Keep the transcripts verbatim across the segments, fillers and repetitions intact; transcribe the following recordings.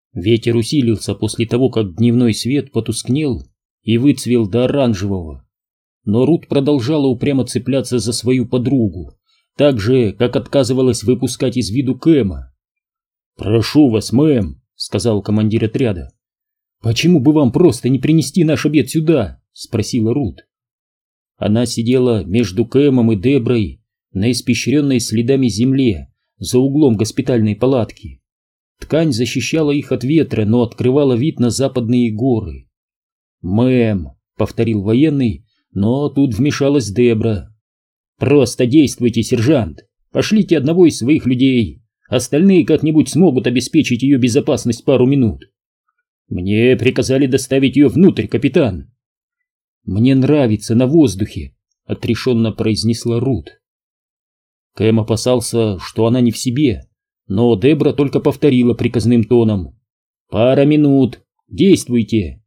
Ветер усилился после того, как дневной свет потускнел и выцвел до оранжевого. Но Рут продолжала упрямо цепляться за свою подругу, так же, как отказывалась выпускать из виду Кэма. «Прошу вас, мэм», — сказал командир отряда. «Почему бы вам просто не принести наш обед сюда?» — спросила Рут. Она сидела между Кэмом и Деброй на испещренной следами земле за углом госпитальной палатки. Ткань защищала их от ветра, но открывала вид на западные горы. «Мэм», — повторил военный, но тут вмешалась Дебра. «Просто действуйте, сержант. Пошлите одного из своих людей. Остальные как-нибудь смогут обеспечить ее безопасность пару минут». «Мне приказали доставить ее внутрь, капитан». «Мне нравится на воздухе», — отрешенно произнесла Рут. Кэм опасался, что она не в себе, но Дебра только повторила приказным тоном: «Пара минут. Действуйте».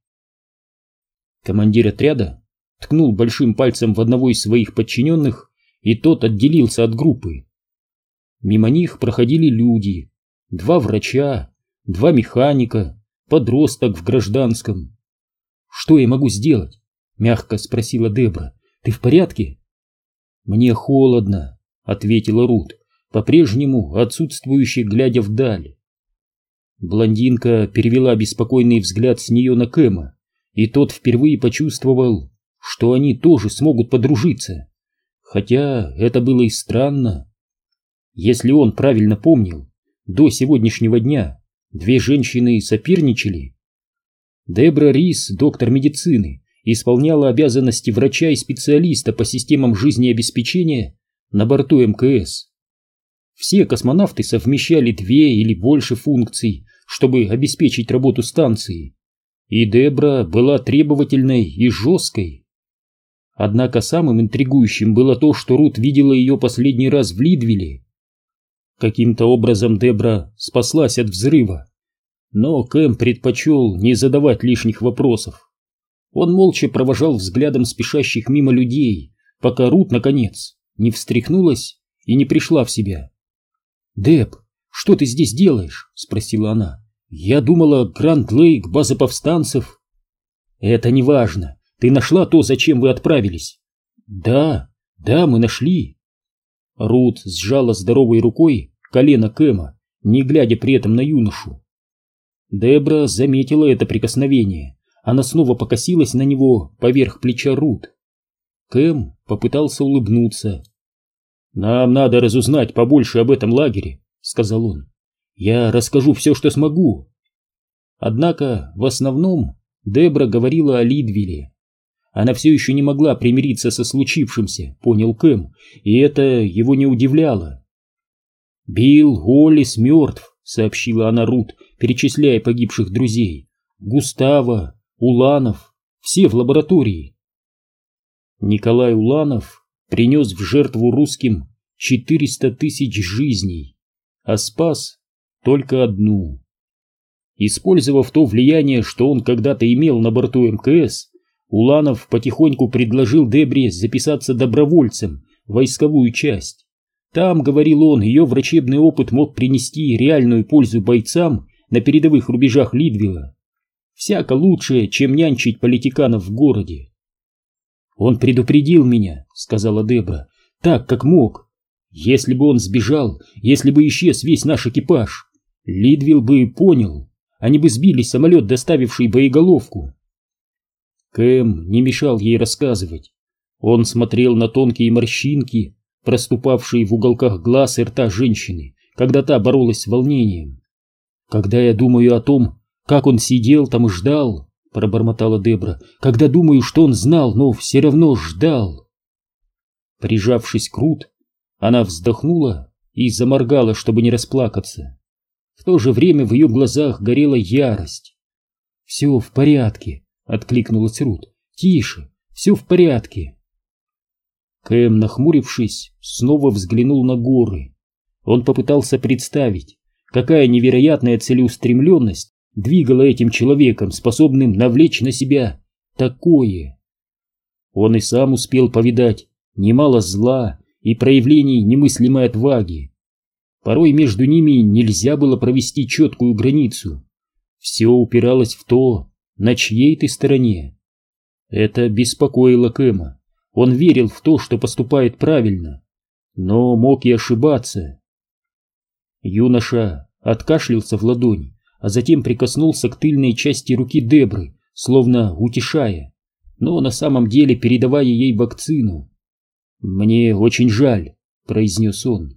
Командир отряда ткнул большим пальцем в одного из своих подчиненных, и тот отделился от группы. Мимо них проходили люди: два врача, два механика, подросток в гражданском. «Что я могу сделать?» — мягко спросила Дебра. «Ты в порядке?» «Мне холодно», — ответила Рут, по-прежнему отсутствующе глядя вдаль. Блондинка перевела беспокойный взгляд с нее на Кэма, и тот впервые почувствовал, что они тоже смогут подружиться, хотя это было и странно. Если он правильно помнил, до сегодняшнего дня две женщины соперничали. Дебра Рис, доктор медицины, исполняла обязанности врача и специалиста по системам жизнеобеспечения на борту эм ка эс. Все космонавты совмещали две или больше функций, чтобы обеспечить работу станции, и Дебра была требовательной и жесткой. Однако самым интригующим было то, что Рут видела ее последний раз в Лидвилле. Каким-то образом Дебра спаслась от взрыва, но Кэм предпочел не задавать лишних вопросов. Он молча провожал взглядом спешащих мимо людей, пока Рут, наконец, не встряхнулась и не пришла в себя. «Деб, что ты здесь делаешь?» — спросила она. «Я думала, Гранд-Лейк, база повстанцев». «Это не важно. Ты нашла то, зачем вы отправились?» «Да, да, мы нашли». Рут сжала здоровой рукой колено Кэма, не глядя при этом на юношу. Дебра заметила это прикосновение. Она снова покосилась на него поверх плеча Рут. Кэм попытался улыбнуться. «Нам надо разузнать побольше об этом лагере», — сказал он. «Я расскажу все, что смогу». Однако, в основном, Дебра говорила о Лидвилле. Она все еще не могла примириться со случившимся, понял Кэм, и это его не удивляло. «Билл Уоллес мертв», — сообщила она Рут, перечисляя погибших друзей. «Густаво, Уланов, все в лаборатории». Николай Уланов принес в жертву русским четыреста тысяч жизней, а спас только одну. Использовав то влияние, что он когда-то имел на борту эм ка эс, Уланов потихоньку предложил Дебре записаться добровольцем в войсковую часть. Там, говорил он, ее врачебный опыт мог принести реальную пользу бойцам на передовых рубежах Лидвилла. Всяко лучше, чем нянчить политиканов в городе. «Он предупредил меня», — сказала Дебра, — «так, как мог. Если бы он сбежал, если бы исчез весь наш экипаж, Лидвилл бы понял, они бы сбили самолет, доставивший боеголовку». Кэм не мешал ей рассказывать. Он смотрел на тонкие морщинки, проступавшие в уголках глаз и рта женщины, когда та боролась с волнением. «Когда я думаю о том, как он сидел там и ждал», — пробормотала Дебра, — «когда думаю, что он знал, но все равно ждал». Прижавшись к Рут, она вздохнула и заморгала, чтобы не расплакаться. В то же время в ее глазах горела ярость. «Все в порядке», — откликнулась Рут. «Тише, все в порядке». Кэм, нахмурившись, снова взглянул на горы. Он попытался представить, какая невероятная целеустремленность двигала этим человеком, способным навлечь на себя такое. Он и сам успел повидать немало зла и проявлений немыслимой отваги. Порой между ними нельзя было провести четкую границу. Все упиралось в то, на чьей ты стороне. Это беспокоило Кэма. Он верил в то, что поступает правильно, но мог и ошибаться. Юноша откашлялся в ладонь, а затем прикоснулся к тыльной части руки Дебры, словно утешая, но на самом деле передавая ей вакцину. «Мне очень жаль», — произнес он.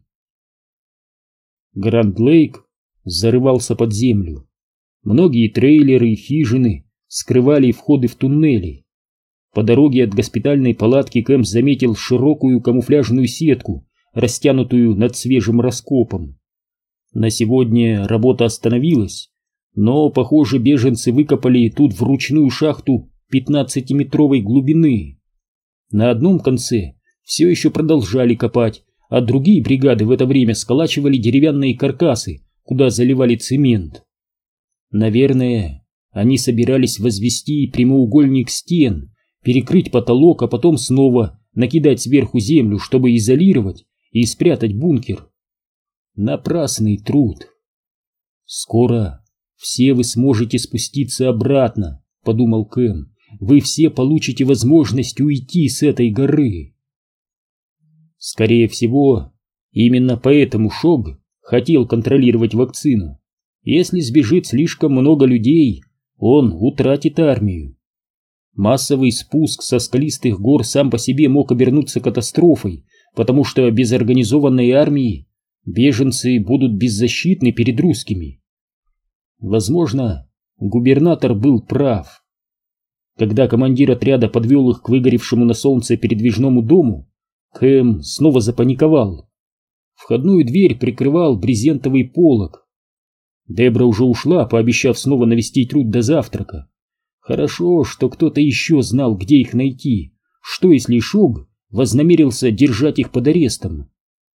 Гранд-Лейк зарывался под землю. Многие трейлеры и хижины скрывали входы в туннели. По дороге от госпитальной палатки Кэм заметил широкую камуфляжную сетку, растянутую над свежим раскопом. На сегодня работа остановилась, но, похоже, беженцы выкопали тут вручную шахту пятнадцатиметровой глубины. На одном конце все еще продолжали копать, а другие бригады в это время сколачивали деревянные каркасы, куда заливали цемент. Наверное, они собирались возвести прямоугольник стен, перекрыть потолок, а потом снова накидать сверху землю, чтобы изолировать и спрятать бункер. Напрасный труд. «Скоро все вы сможете спуститься обратно», — подумал Кэм. «Вы все получите возможность уйти с этой горы». Скорее всего, именно поэтому Шог хотел контролировать вакцину. Если сбежит слишком много людей, он утратит армию. Массовый спуск со скалистых гор сам по себе мог обернуться катастрофой, потому что без организованной армии беженцы будут беззащитны перед русскими. Возможно, губернатор был прав. Когда командир отряда подвел их к выгоревшему на солнце передвижному дому, Кэм снова запаниковал. Входную дверь прикрывал брезентовый полог. Дебра уже ушла, пообещав снова навестить Рут до завтрака. Хорошо, что кто-то еще знал, где их найти. Что если Шог вознамерился держать их под арестом?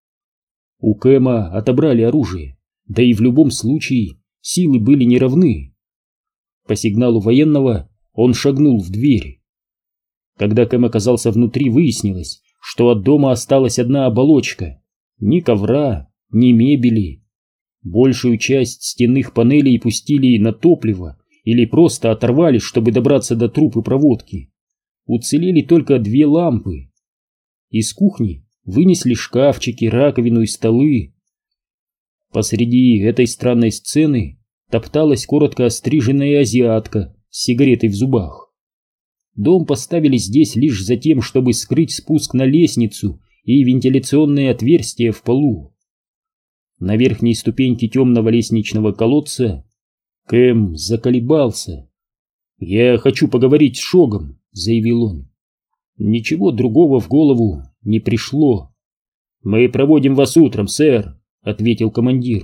У Кэма отобрали оружие, да и в любом случае силы были неравны. По сигналу военного он шагнул в дверь. Когда Кэм оказался внутри, выяснилось, что от дома осталась одна оболочка. Ни ковра, ни мебели. Большую часть стенных панелей пустили на топливо или просто оторвали, чтобы добраться до труб и проводки. Уцелели только две лампы. Из кухни вынесли шкафчики, раковину и столы. Посреди этой странной сцены топталась коротко остриженная азиатка с сигаретой в зубах. Дом поставили здесь лишь за тем, чтобы скрыть спуск на лестницу и вентиляционные отверстия в полу. На верхней ступеньке темного лестничного колодца Кэм заколебался. «Я хочу поговорить с Шогом», — заявил он. Ничего другого в голову не пришло. «Мы проводим вас утром, сэр», — ответил командир.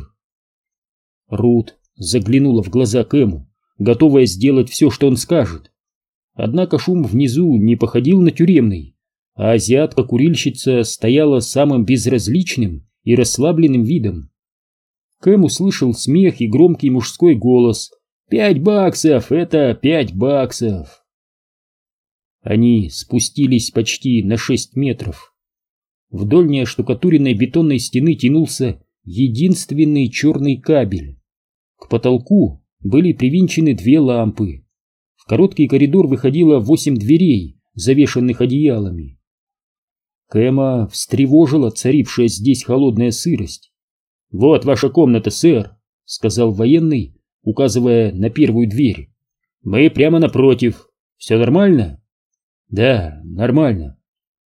Рут заглянула в глаза Кэму, готовая сделать все, что он скажет. Однако шум внизу не походил на тюремный, а азиатка-курильщица стояла самым безразличным и расслабленным видом. Кэм услышал смех и громкий мужской голос. «Пять баксов! Это пять баксов!» Они спустились почти на шесть метров. Вдоль неоштукатуренной бетонной стены тянулся единственный черный кабель. К потолку были привинчены две лампы. В короткий коридор выходило восемь дверей, завешанных одеялами. Кэма встревожила царившая здесь холодная сырость. «Вот ваша комната, сэр», — сказал военный, указывая на первую дверь. «Мы прямо напротив. Все нормально?» «Да, нормально».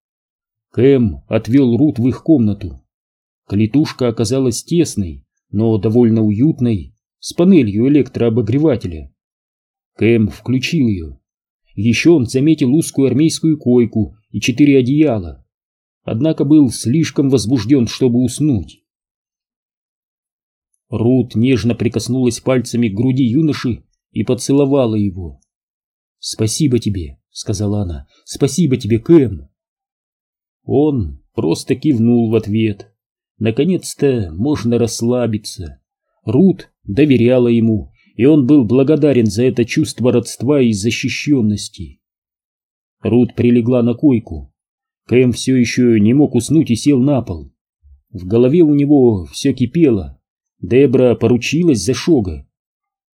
Кэм отвел Рут в их комнату. Клетушка оказалась тесной, но довольно уютной, с панелью электрообогревателя. Кэм включил ее. Еще он заметил узкую армейскую койку и четыре одеяла. Однако был слишком возбужден, чтобы уснуть. Рут нежно прикоснулась пальцами к груди юноши и поцеловала его. «Спасибо тебе», — сказала она, — «спасибо тебе, Кэм». Он просто кивнул в ответ. Наконец-то можно расслабиться. Рут доверяла ему, и он был благодарен за это чувство родства и защищенности. Рут прилегла на койку. Кэм все еще не мог уснуть и сел на пол. В голове у него все кипело. Дебра поручилась за Шога.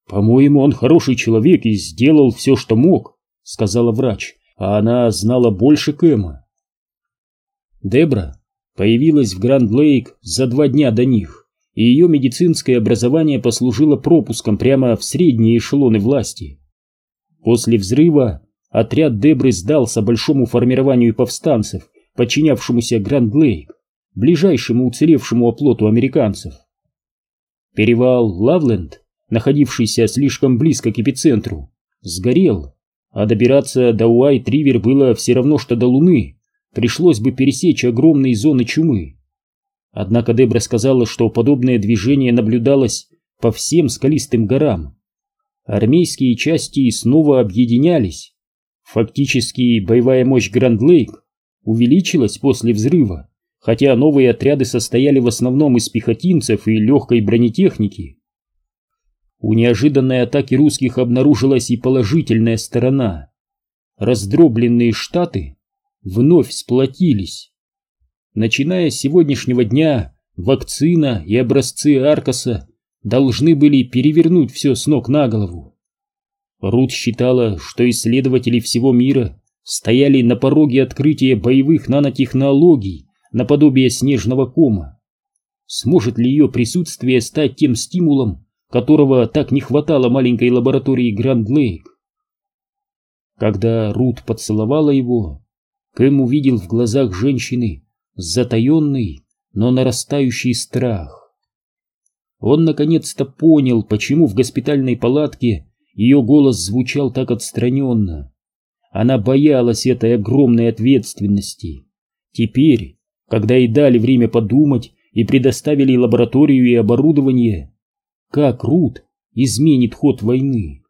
«По-моему, он хороший человек и сделал все, что мог», — сказала врач, а она знала больше Кэма. Дебра появилась в Гранд-Лейк за два дня до них, и ее медицинское образование послужило пропуском прямо в средние эшелоны власти. После взрыва отряд Дебры сдался большому формированию повстанцев, подчинявшемуся Гранд-Лейк, ближайшему уцелевшему оплоту американцев. Перевал Лавленд, находившийся слишком близко к эпицентру, сгорел, а добираться до Уайт-Ривер было все равно, что до Луны, пришлось бы пересечь огромные зоны чумы. Однако Дебра сказала, что подобное движение наблюдалось по всем скалистым горам. Армейские части снова объединялись. Фактически боевая мощь Гранд-Лейк увеличилась после взрыва, хотя новые отряды состояли в основном из пехотинцев и легкой бронетехники. У неожиданной атаки русских обнаружилась и положительная сторона. Раздробленные штаты вновь сплотились. Начиная с сегодняшнего дня, вакцина и образцы Аркаса должны были перевернуть все с ног на голову. Рут считала, что исследователи всего мира стояли на пороге открытия боевых нанотехнологий наподобие снежного кома. Сможет ли ее присутствие стать тем стимулом, которого так не хватало маленькой лаборатории Гранд-Лейк? Когда Рут поцеловала его, Кэм увидел в глазах женщины затаенный, но нарастающий страх. Он наконец-то понял, почему в госпитальной палатке ее голос звучал так отстраненно. Она боялась этой огромной ответственности. Теперь, когда ей дали время подумать и предоставили лабораторию и оборудование, как Рут изменит ход войны?